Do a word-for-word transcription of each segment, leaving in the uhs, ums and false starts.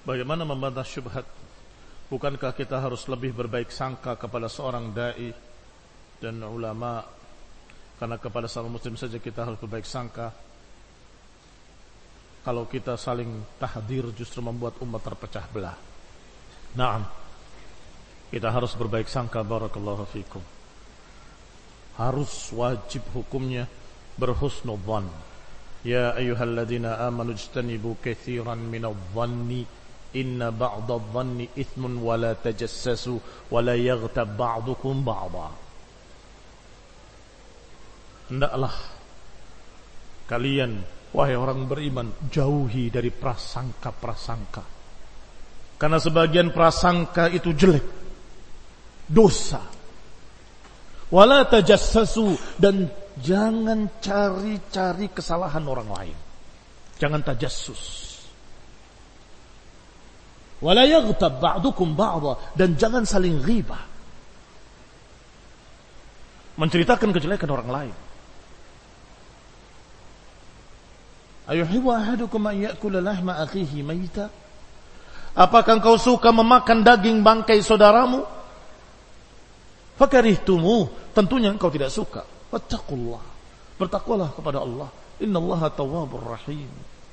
Bagaimana membantah syubhat? Bukankah kita harus lebih berbaik sangka kepada seorang da'i dan ulama? Karena kepada sama muslim saja kita harus berbaik sangka. Kalau kita saling tahdir justru membuat umat terpecah belah. Naam, kita harus berbaik sangka. Barakallahu fikum. Harus wajib hukumnya berhusnudzan. Ya ayyuhalladzina amanu ijtanibu katsiran minadh-dhanni inna ba'dadh-dhanni ithmun wa la tajassasu wa la yaghtab ba'dukum ba'dha. Hendaklah kalian, wahai orang beriman, jauhi dari prasangka-prasangka. Karena sebagian prasangka itu jelek, dosa. Wala tajassasu, dan jangan cari-cari kesalahan orang lain. Jangan tajassus. Wala yaghtab ba'dukum ba'dha, dan jangan saling ghibah, menceritakan kejelekan orang lain. Ayuhibbu ahadukum an ya'kula lahma akhihi mayta? Apakah engkau suka memakan daging bangkai saudaramu? Fakarihtumu, tentunya engkau tidak suka. Wattaqullah, bertakwalah kepada Allah. Innallaha tawwabur rahim.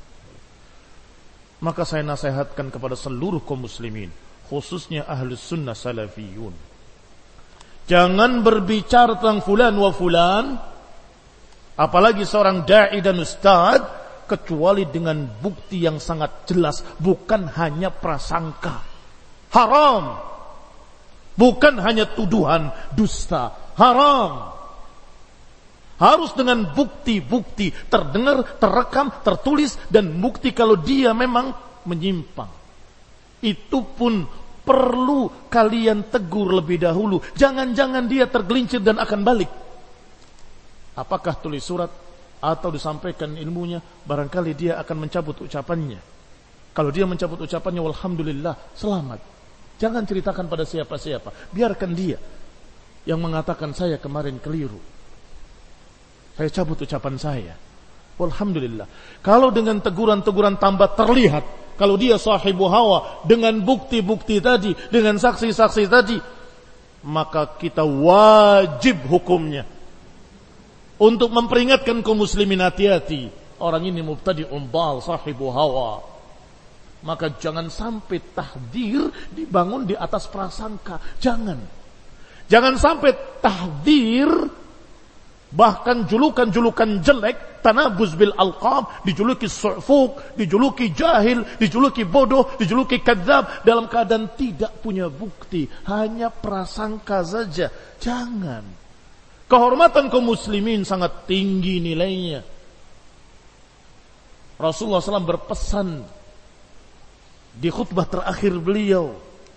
Maka saya nasihatkan kepada seluruh kaum muslimin, khususnya ahlus sunnah salafiyun, jangan berbicara tentang fulan wa fulan, apalagi seorang da'i dan ustaz, kecuali dengan bukti yang sangat jelas, bukan hanya prasangka. Haram. Bukan hanya tuduhan dusta. Haram. Harus dengan bukti-bukti terdengar, terekam, tertulis, dan bukti kalau dia memang menyimpang. Itu pun perlu kalian tegur lebih dahulu. Jangan-jangan dia tergelincir dan akan balik. Apakah tulis surat atau disampaikan ilmunya, barangkali dia akan mencabut ucapannya. Kalau dia mencabut ucapannya, walhamdulillah, selamat. Jangan ceritakan pada siapa-siapa. Biarkan dia yang mengatakan saya kemarin keliru, saya cabut ucapan saya. Walhamdulillah. Kalau dengan teguran-teguran tambah terlihat kalau dia sahibu hawa, dengan bukti-bukti tadi, dengan saksi-saksi tadi, maka kita wajib hukumnya untuk memperingatkan kaum muslimin, hati-hati, orang ini mubtadi umbal, sahibu hawa. Maka jangan sampai tahdir dibangun di atas prasangka. Jangan. Jangan sampai tahdir, bahkan julukan-julukan jelek, tanabuz bil alqab, dijuluki su'fuk, dijuluki jahil, dijuluki bodoh, dijuluki kadzab, dalam keadaan tidak punya bukti, hanya prasangka saja. Jangan. Kehormatan kaum muslimin sangat tinggi nilainya. Rasulullah shallallahu alaihi wasallam berpesan di khutbah terakhir beliau,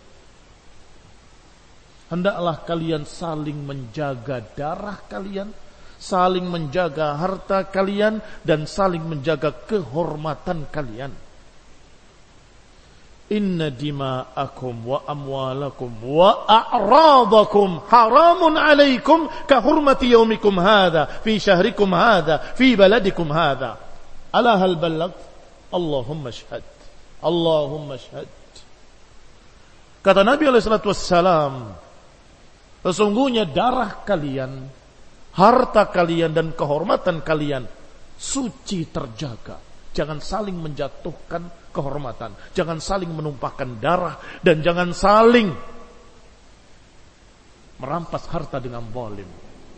hendaklah kalian saling menjaga darah kalian, saling menjaga harta kalian, dan saling menjaga kehormatan kalian. Inna dima'akum wa amwalakum wa a'radakum haramun alaikum ka hurmati yaumikum hadha fi syahrikum hadha fi baladikum hadha. Ala hal ballagh? Allahumma shahad. Allahumma shahad. Kata Nabi alaihi salatu wassalam, sesungguhnya darah kalian, harta kalian, dan kehormatan kalian suci terjaga. Jangan saling menjatuhkan kehormatan, jangan saling menumpahkan darah, dan jangan saling merampas harta dengan zalim.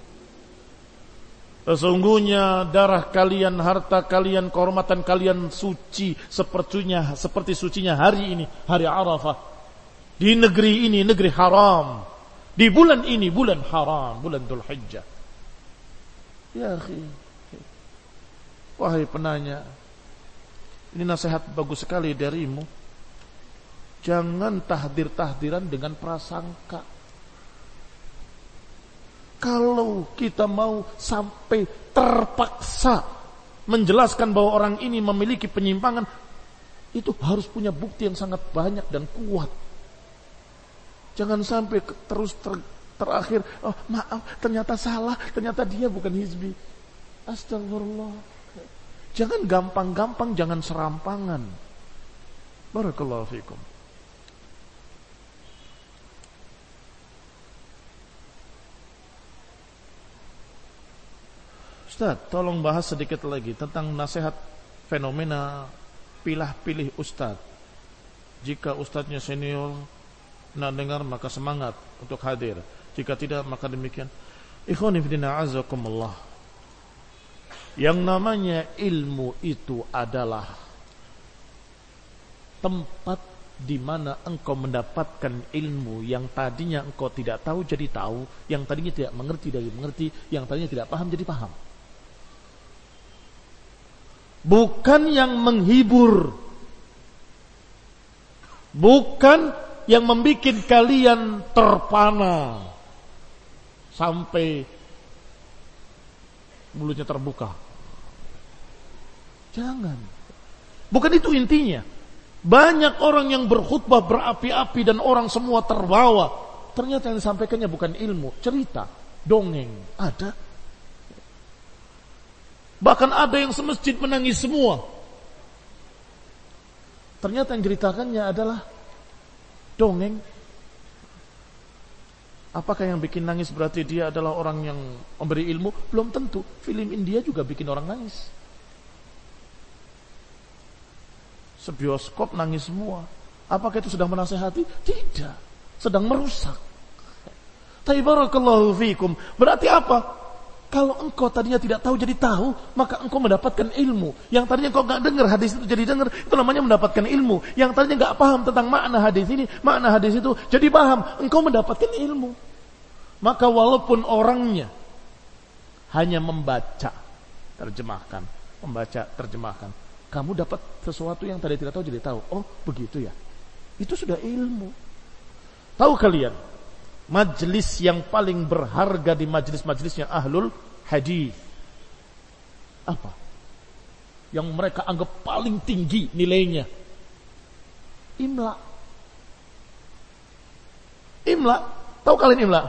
Sesungguhnya darah kalian, harta kalian, kehormatan kalian suci sepertinya seperti sucinya hari ini, hari Arafah. Di negeri ini, negeri haram. Di bulan ini, bulan haram, bulan Dzulhijjah. Ya akhi, wahai penanya, ini nasihat bagus sekali darimu. Jangan tahdir-tahdiran dengan prasangka. Kalau kita mau sampai terpaksa menjelaskan bahwa orang ini memiliki penyimpangan, itu harus punya bukti yang sangat banyak dan kuat. Jangan sampai terus ter, terakhir, oh maaf, ternyata salah, ternyata dia bukan hizbi. Astagfirullah. Jangan gampang-gampang, jangan serampangan. Barakallahu fikum. Ustaz, tolong bahas sedikit lagi tentang nasihat fenomena pilah-pilih ustaz. Jika ustaznya senior, nak dengar maka semangat untuk hadir. Jika tidak maka demikian. Ikhwani fillah azakumullah. Yang namanya ilmu itu adalah tempat di mana engkau mendapatkan ilmu yang tadinya engkau tidak tahu jadi tahu, yang tadinya tidak mengerti jadi mengerti, yang tadinya tidak paham jadi paham. Bukan yang menghibur, bukan yang membuat kalian terpana sampai mulutnya terbuka. Jangan. Bukan itu intinya. Banyak orang yang berkhutbah berapi-api dan orang semua terbawa. Ternyata yang disampaikannya bukan ilmu, cerita, dongeng. Ada. Bahkan ada yang semasjid menangis semua. Ternyata yang ceritakannya adalah dongeng. Apakah yang bikin nangis berarti dia adalah orang yang memberi ilmu? Belum tentu. Film India juga bikin orang nangis. Sebioskop nangis semua. Apakah itu sedang menasehati? Tidak. Sedang merusak. Tapi barakallahu fikum. Berarti apa? Kalau engkau tadinya tidak tahu jadi tahu, maka engkau mendapatkan ilmu. Yang tadinya engkau enggak dengar hadis itu jadi dengar, itu namanya mendapatkan ilmu. Yang tadinya enggak paham tentang makna hadis ini, makna hadis itu jadi paham, engkau mendapatkan ilmu. Maka walaupun orangnya hanya membaca, terjemahkan, membaca, terjemahkan, kamu dapat sesuatu yang tadi tidak tahu jadi tahu. Oh, begitu ya. Itu sudah ilmu. Tahu kalian, majlis yang paling berharga di majlis-majlisnya ahlul hadis apa? Yang mereka anggap paling tinggi nilainya. Imla. Imla. Tahu kalian imla?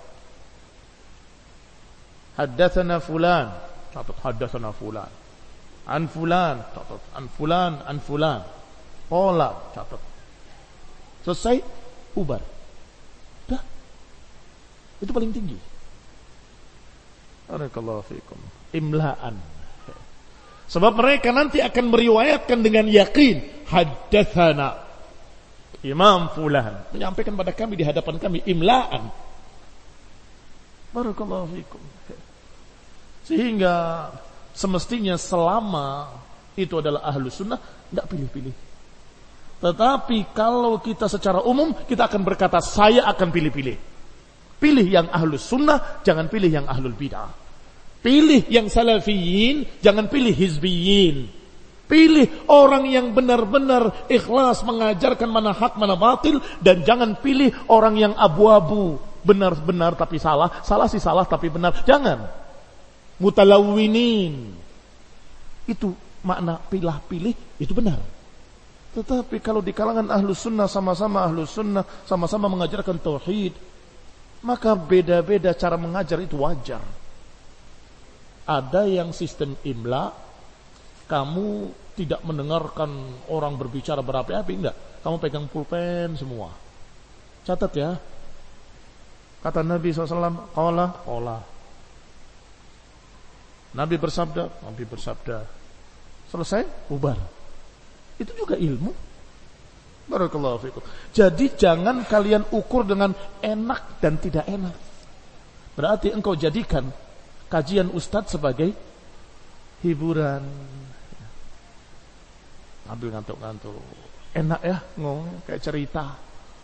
Haddatsana fulan, catat haddatsana fulan. An fulan, catat an fulan, an fulan. Qala, catat. Selesai, ubar. Dah. Itu paling tinggi. Barakallahu fikum. Imlaan. Sebab mereka nanti akan meriwayatkan dengan yakin, haddatsana Imam fulan menyampaikan pada kami di hadapan kami imlaan. Barakallahu fikum. Sehingga semestinya selama itu adalah ahlu sunnah, tidak pilih-pilih. Tetapi kalau kita secara umum, kita akan berkata, saya akan pilih-pilih. Pilih yang ahlu sunnah, jangan pilih yang ahlul bid'ah. Pilih yang salafiyin, jangan pilih hizbiyin. Pilih orang yang benar-benar ikhlas mengajarkan mana hak, mana batil. Dan jangan pilih orang yang abu-abu. Benar-benar tapi salah, salah sih salah tapi benar. Jangan. Mutalawwinin. Itu makna pilih-pilih, itu benar. Tetapi kalau di kalangan ahlu sunnah, sama-sama ahlu sunnah, sama-sama mengajarkan tauhid, maka beda-beda cara mengajar itu wajar. Ada yang sistem imla, kamu tidak mendengarkan orang berbicara berapi-api, enggak. Kamu pegang pulpen semua. Catat ya. Kata Nabi shallallahu alaihi wasallam, qala, qala. Nabi bersabda, Nabi bersabda. Selesai, bubar. Itu juga ilmu. Barakallahu fikum. Jadi jangan kalian ukur dengan enak dan tidak enak. Berarti engkau jadikan kajian ustadz sebagai hiburan. Ambil ngantuk-ngantuk. Enak ya ngomong kayak cerita.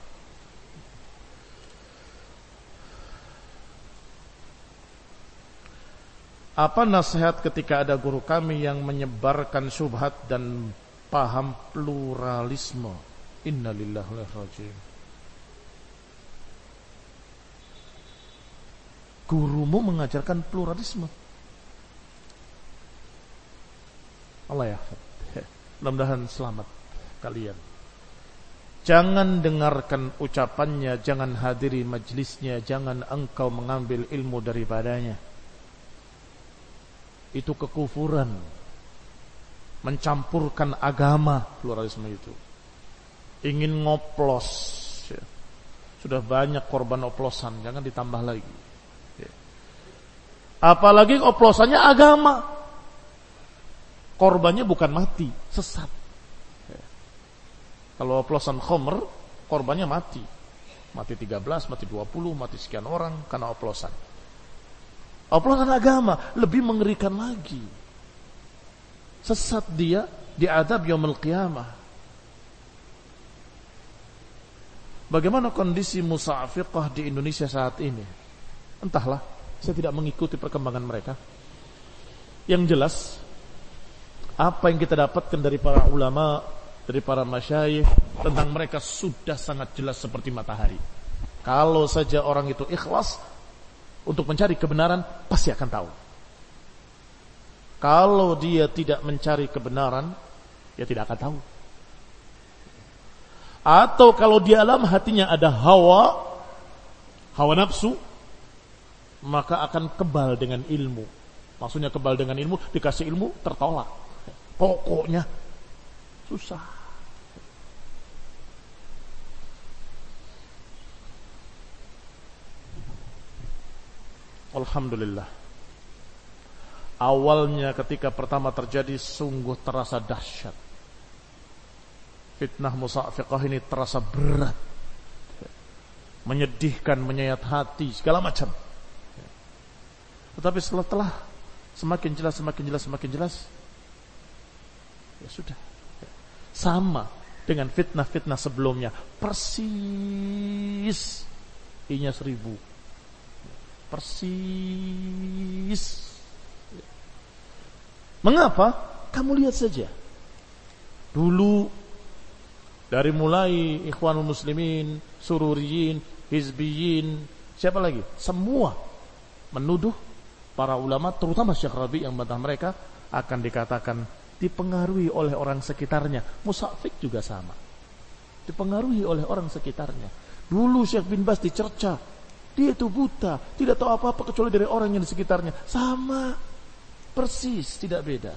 Apa nasihat ketika ada guru kami yang menyebarkan syubhat dan paham pluralisme? Innalillahi wa inna ilaihi raji'un. Gurumu mengajarkan pluralisme. Allah ya. Mudah-mudahan selamat kalian. Jangan dengarkan ucapannya, jangan hadiri majlisnya, jangan engkau mengambil ilmu daripadanya. Itu kekufuran, mencampurkan agama, pluralisme itu. ingin ngoplos, ya. Sudah banyak korban oplosan, jangan ditambah lagi. Ya. Apalagi oplosannya agama, korbannya bukan mati, sesat. Ya. Kalau oplosan khamr, korbannya mati, mati tiga belas, mati dua puluh, mati sekian orang karena oplosan. Oplosan agama lebih mengerikan lagi. Sesat dia, diadab yaumul qiyamah. Bagaimana kondisi musafiqah di Indonesia saat ini? Entahlah, saya tidak mengikuti perkembangan mereka. Yang jelas, apa yang kita dapatkan dari para ulama, dari para masyayikh tentang mereka sudah sangat jelas seperti matahari. Kalau saja orang itu ikhlas untuk mencari kebenaran, pasti akan tahu. Kalau dia tidak mencari kebenaran, dia tidak akan tahu. Atau kalau di dalam hatinya ada hawa, hawa nafsu, maka akan kebal dengan ilmu. Maksudnya kebal dengan ilmu, dikasih ilmu tertolak. Pokoknya susah. Alhamdulillah. Awalnya ketika pertama terjadi sungguh terasa dahsyat. Fitnah musafiqah ini terasa berat, menyedihkan, menyayat hati, segala macam. Tetapi setelah telah semakin jelas, semakin jelas, semakin jelas, ya sudah. Sama dengan fitnah-fitnah sebelumnya, persis I-nya seribu, persis. Mengapa? Kamu lihat saja. Dulu dari mulai Ikhwanul Muslimin, Sururiyin, Hizbiyin, siapa lagi? Semua menuduh para ulama, terutama Syekh Rabi yang bantah mereka, akan dikatakan dipengaruhi oleh orang sekitarnya. Musafik juga sama, dipengaruhi oleh orang sekitarnya. Dulu Syekh bin Baz dicerca, dia itu buta, tidak tahu apa-apa kecuali dari orang yang di sekitarnya. Sama, persis, tidak beda.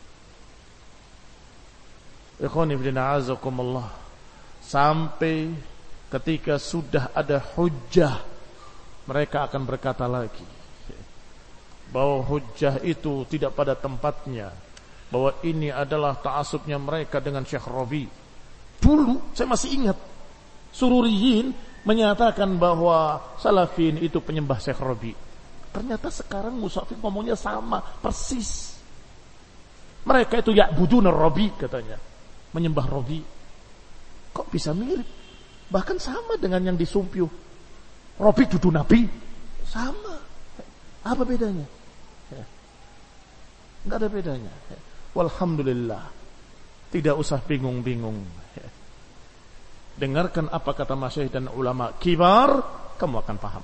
Ikhwani fillah azakumullah. Sampai ketika sudah ada hujjah, mereka akan berkata lagi bahwa hujjah itu tidak pada tempatnya, bahwa ini adalah ta'asubnya mereka dengan Syekh Rabi. Dulu saya masih ingat Sururiyin menyatakan bahwa Salafin itu penyembah Syekh Rabi. Ternyata sekarang Musafik ngomongnya sama, persis. Mereka itu ya'budun Rabi katanya, menyembah Rabi. Kok bisa mirip? Bahkan sama dengan yang disumpih Rabi dudu Nabi. Sama. Apa bedanya? Ya. Nggak ada bedanya. Ya. Walhamdulillah. Tidak usah bingung-bingung. Ya. Dengarkan apa kata masyayikh dan ulama kibar, kamu akan paham.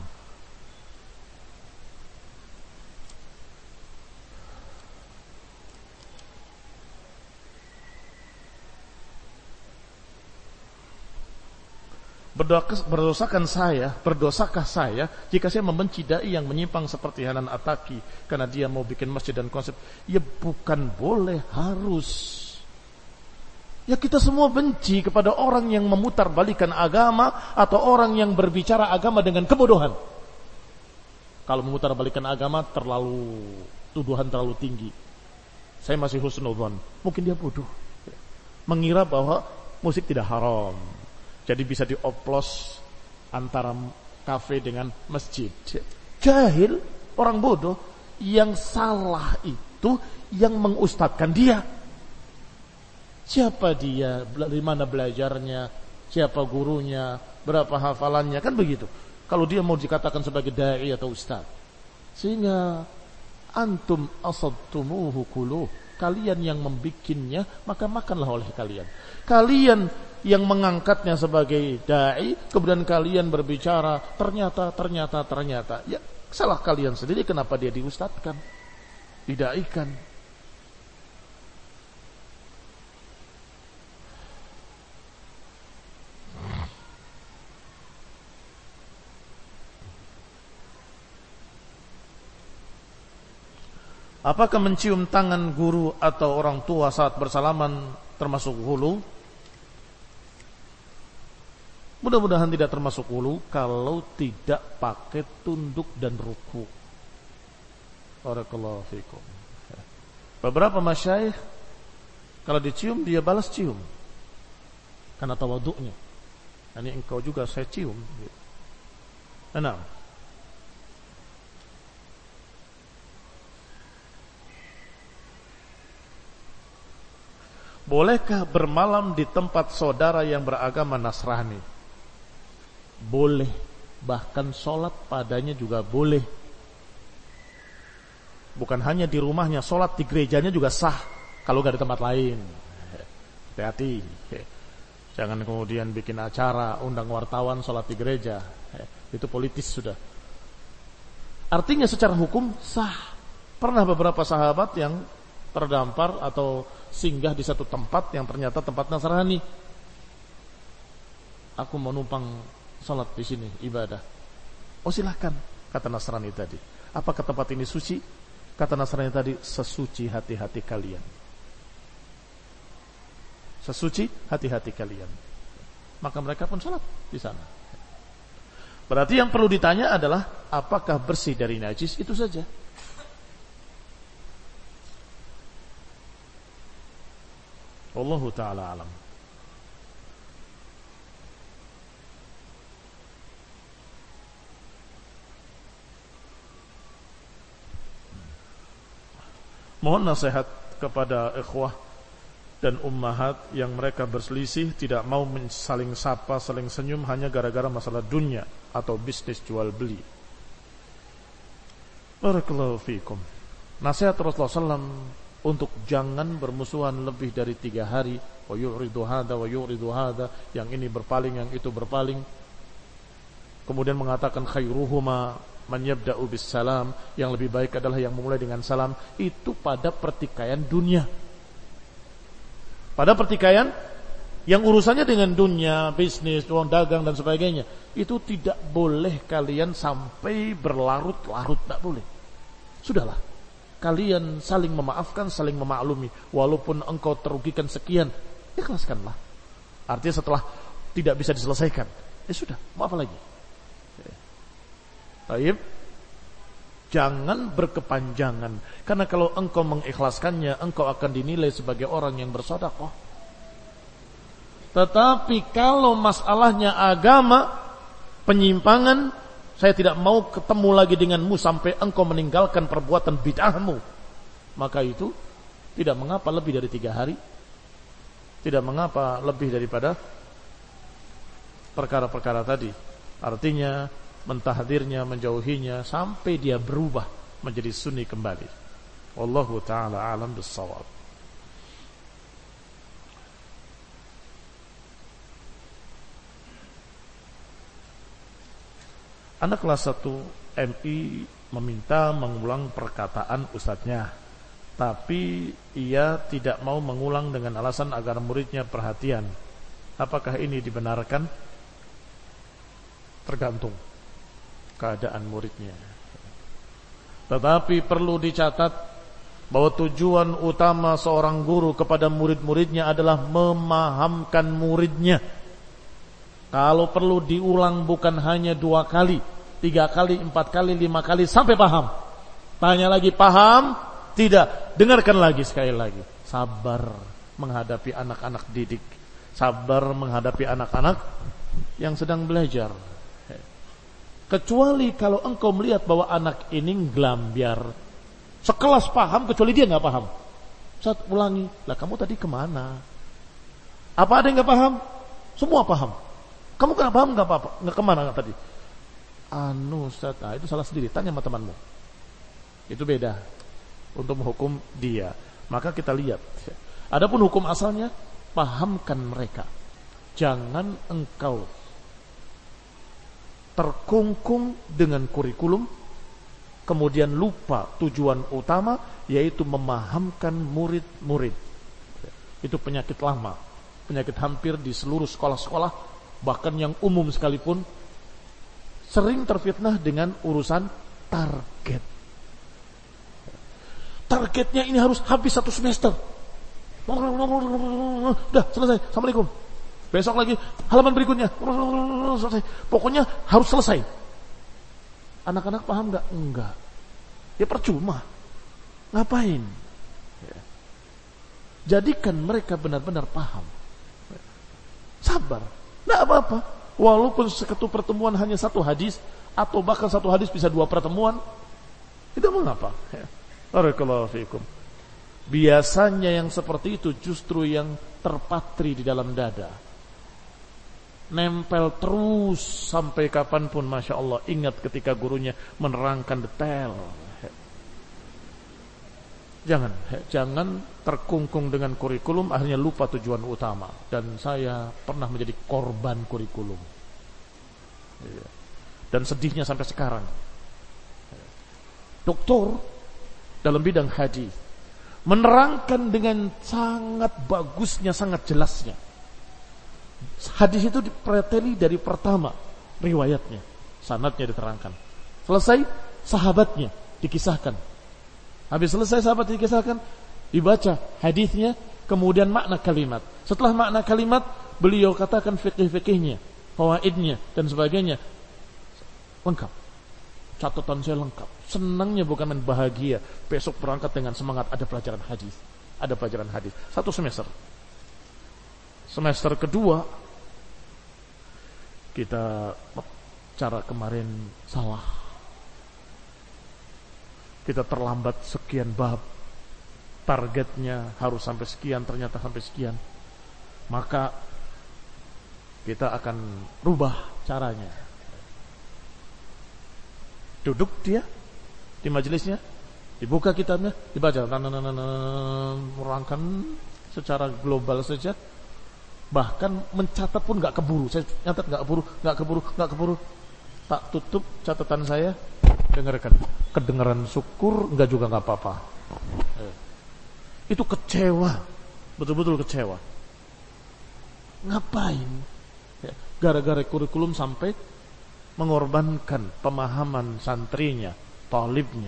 Berdosakan saya, berdosakah saya jika saya membenci dai yang menyimpang seperti Hanan Ataki karena dia mau bikin masjid dan konsep? Ya bukan boleh, harus. Ya kita semua benci kepada orang yang memutarbalikkan agama atau orang yang berbicara agama dengan kebodohan. Kalau memutarbalikkan agama terlalu, tuduhan terlalu tinggi. Saya masih husnudzon, mungkin dia bodoh, mengira bahwa musik tidak haram. Jadi bisa dioplos antara kafe dengan masjid. Jahil, orang bodoh. Yang salah itu yang mengustadkan dia. Siapa dia, dari mana belajarnya, siapa gurunya, berapa hafalannya, kan begitu. Kalau dia mau dikatakan sebagai dai atau ustaz. Sehingga antum asadtumuhu kuluh, kalian yang membikinnya, maka makanlah oleh kalian. Kalian yang mengangkatnya sebagai dai, kemudian kalian berbicara ternyata ternyata ternyata ya salah kalian sendiri. Kenapa dia diustadkan, didaikan? Apakah mencium tangan guru atau orang tua saat bersalaman termasuk hulu? Mudah-mudahan tidak termasuk ulu kalau tidak pakai tunduk dan ruku. Barakallahu fikum. Beberapa masyayikh kalau dicium dia balas cium karena tawaduknya. Ini engkau juga saya cium. Enam. Bolehkah bermalam di tempat saudara yang beragama Nasrani? Boleh. Bahkan sholat padanya juga boleh. Bukan hanya di rumahnya, sholat di gerejanya juga sah. Kalau gak di tempat lain. Hati-hati. Jangan kemudian bikin acara, undang wartawan, sholat di gereja. Itu politis sudah. Artinya secara hukum sah. Pernah beberapa sahabat yang terdampar atau singgah di satu tempat yang ternyata tempat Nasrani. Aku mau numpang salat di sini, ibadah. Oh silakan, kata Nasrani tadi. Apakah tempat ini suci? Kata Nasrani tadi, sesuci hati-hati kalian. Sesuci hati-hati kalian. Maka mereka pun salat di sana. Berarti yang perlu ditanya adalah apakah bersih dari najis, itu saja. Wallahu ta'ala alam. Mohon nasihat kepada ikhwah dan ummahat yang mereka berselisih, tidak mau saling sapa, saling senyum hanya gara-gara masalah dunia atau bisnis jual beli. Barakallahu fikum. Nasihat Rasulullah sallallahu alaihi wasallam untuk jangan bermusuhan lebih dari tiga hari. Wa yu'ridu hadha wa yu'ridu hadha. Yang ini berpaling, yang itu berpaling. Kemudian mengatakan khairuhuma man yabda'u bis salam. Yang lebih baik adalah yang memulai dengan salam. Itu pada pertikaian dunia. Pada pertikaian yang urusannya dengan dunia, bisnis, uang dagang dan sebagainya. Itu tidak boleh kalian sampai berlarut-larut. Tidak boleh. Sudahlah. Kalian saling memaafkan, saling memaklumi. Walaupun engkau terugikan sekian, ikhlaskanlah. Artinya setelah tidak bisa diselesaikan, ya sudah, mau apa lagi? Baik. Jangan berkepanjangan. Karena kalau engkau mengikhlaskannya, engkau akan dinilai sebagai orang yang bersedekah. Tetapi kalau masalahnya agama, penyimpangan, saya tidak mau ketemu lagi denganmu sampai engkau meninggalkan perbuatan bid'ahmu, maka itu tidak mengapa lebih dari tiga hari, tidak mengapa lebih daripada perkara-perkara tadi. Artinya mentahdirnya, menjauhinya sampai dia berubah menjadi sunni kembali. Wallahu ta'ala alam bis-shawab. Anak kelas satu M I meminta mengulang perkataan ustadznya, tapi ia tidak mau mengulang dengan alasan agar muridnya perhatian. Apakah ini dibenarkan? Tergantung keadaan muridnya. Tetapi perlu dicatat bahwa tujuan utama seorang guru kepada murid-muridnya adalah memahamkan muridnya. Kalau perlu diulang bukan hanya dua kali, tiga kali, empat kali, lima kali sampai paham. Tanya lagi, paham? Tidak. Dengarkan lagi sekali lagi. Sabar menghadapi anak-anak didik. Sabar menghadapi anak-anak yang sedang belajar. Kecuali kalau engkau melihat bahwa anak ini nggelambiar, sekelas paham kecuali dia nggak paham. Saat ulangi, lah kamu tadi kemana? Apa ada yang nggak paham? Semua paham. Kamu nggak paham nggak apa-apa, nggak kemana nggak tadi? Anu Ustaz, nah, itu salah sendiri. Tanya sama temanmu. Itu beda untuk menghukum dia. Maka kita lihat. Adapun hukum asalnya, pahamkan mereka. Jangan engkau terkungkung dengan kurikulum, kemudian lupa tujuan utama, yaitu memahamkan murid-murid. Itu penyakit lama, penyakit hampir di seluruh sekolah-sekolah. Bahkan yang umum sekalipun sering terfitnah dengan urusan target. Targetnya ini harus habis satu semester. Udah selesai, assalamualaikum. Besok lagi halaman berikutnya. Pokoknya harus selesai. Anak-anak paham nggak? Enggak. Ya percuma. Ngapain? Ya. Jadikan mereka benar-benar paham. Sabar. Nggak apa-apa. Walaupun satu pertemuan hanya satu hadis, atau bahkan satu hadis bisa dua pertemuan, itu mengapa? Ya. Barakallahu fiikum. Biasanya yang seperti itu justru yang terpatri di dalam dada. Nempel terus sampai kapanpun, Masya Allah. Ingat ketika gurunya menerangkan detail. Jangan, jangan terkungkung dengan kurikulum, akhirnya lupa tujuan utama. Dan saya pernah menjadi korban kurikulum. Dan sedihnya sampai sekarang. Doktor dalam bidang hadis menerangkan dengan sangat bagusnya, sangat jelasnya. Hadis itu dipreteli dari pertama riwayatnya, sanadnya diterangkan. Selesai sahabatnya dikisahkan. Habis selesai sahabat dikisahkan, dibaca hadisnya, kemudian makna kalimat. Setelah makna kalimat, beliau katakan fikih-fikihnya, fawaidnya dan sebagainya. Lengkap. Catatan saya lengkap. Senangnya bukan main bahagia. Besok berangkat dengan semangat, ada pelajaran hadis. Ada pelajaran hadis. Satu semester. Semester kedua, kita cara kemarin salah. Kita terlambat sekian bab. Targetnya harus sampai sekian, ternyata sampai sekian. Maka kita akan rubah caranya. Duduk dia di majelisnya, dibuka kitabnya, dibaca, merangkan secara global saja. Bahkan mencatat pun nggak keburu. Saya nyatat nggak keburu, nggak keburu, nggak keburu. Tak tutup catatan saya, dengarkan. Kedengaran syukur, nggak juga nggak apa-apa. Itu kecewa, betul-betul kecewa. Ngapain? Gara-gara kurikulum sampai mengorbankan pemahaman santrinya, talibnya.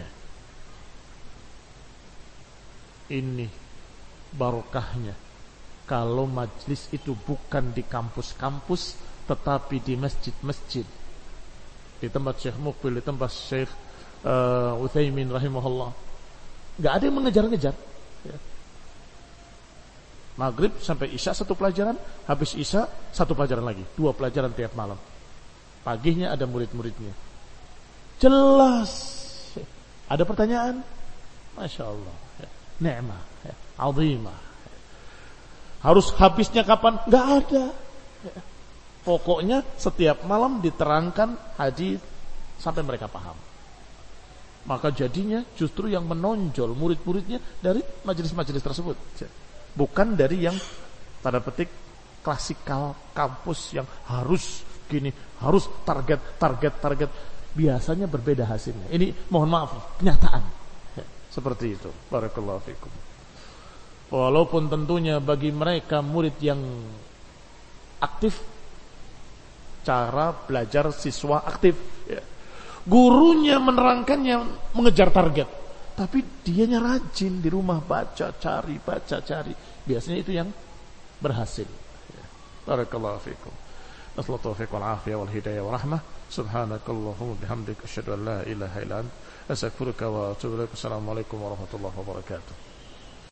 Ini barokahnya kalau majlis itu bukan di kampus-kampus, tetapi di masjid-masjid. Di tempat Syekh Muqbil, di tempat Syekh uh, Utsaimin rahimahullah. Gak ada yang mengejar-ngejar. Ya. Maghrib sampai Isya satu pelajaran, habis Isya satu pelajaran lagi, dua pelajaran tiap malam. Paginya ada murid-muridnya. Jelas. Ada pertanyaan? Masya Allah. Ni'mah. Azimah. Harus habisnya kapan? Gak ada. Pokoknya setiap malam diterangkan hadis sampai mereka paham. Maka jadinya justru yang menonjol murid-muridnya dari majelis-majelis tersebut. Bukan dari yang tanda petik klasikal kampus yang harus gini, harus target, target, target. Biasanya berbeda hasilnya. Ini mohon maaf, kenyataan. Ya, seperti itu. Barakallahu fikum. Walaupun tentunya bagi mereka murid yang aktif, cara belajar siswa aktif. Ya. Gurunya menerangkannya mengejar target. Tapi dianya rajin di rumah baca, cari, baca, cari. Biasanya itu yang berhasil. Ya. Barakallahu fikum. Nasallahu taufiq wal afiyah wal hidayah wal rahmah. Subhanakallahumma bihamdika asyhadu an la ilaha illa anta astaghfiruka wa atubu ilaik. Assalamualaikum warahmatullahi wabarakatuh.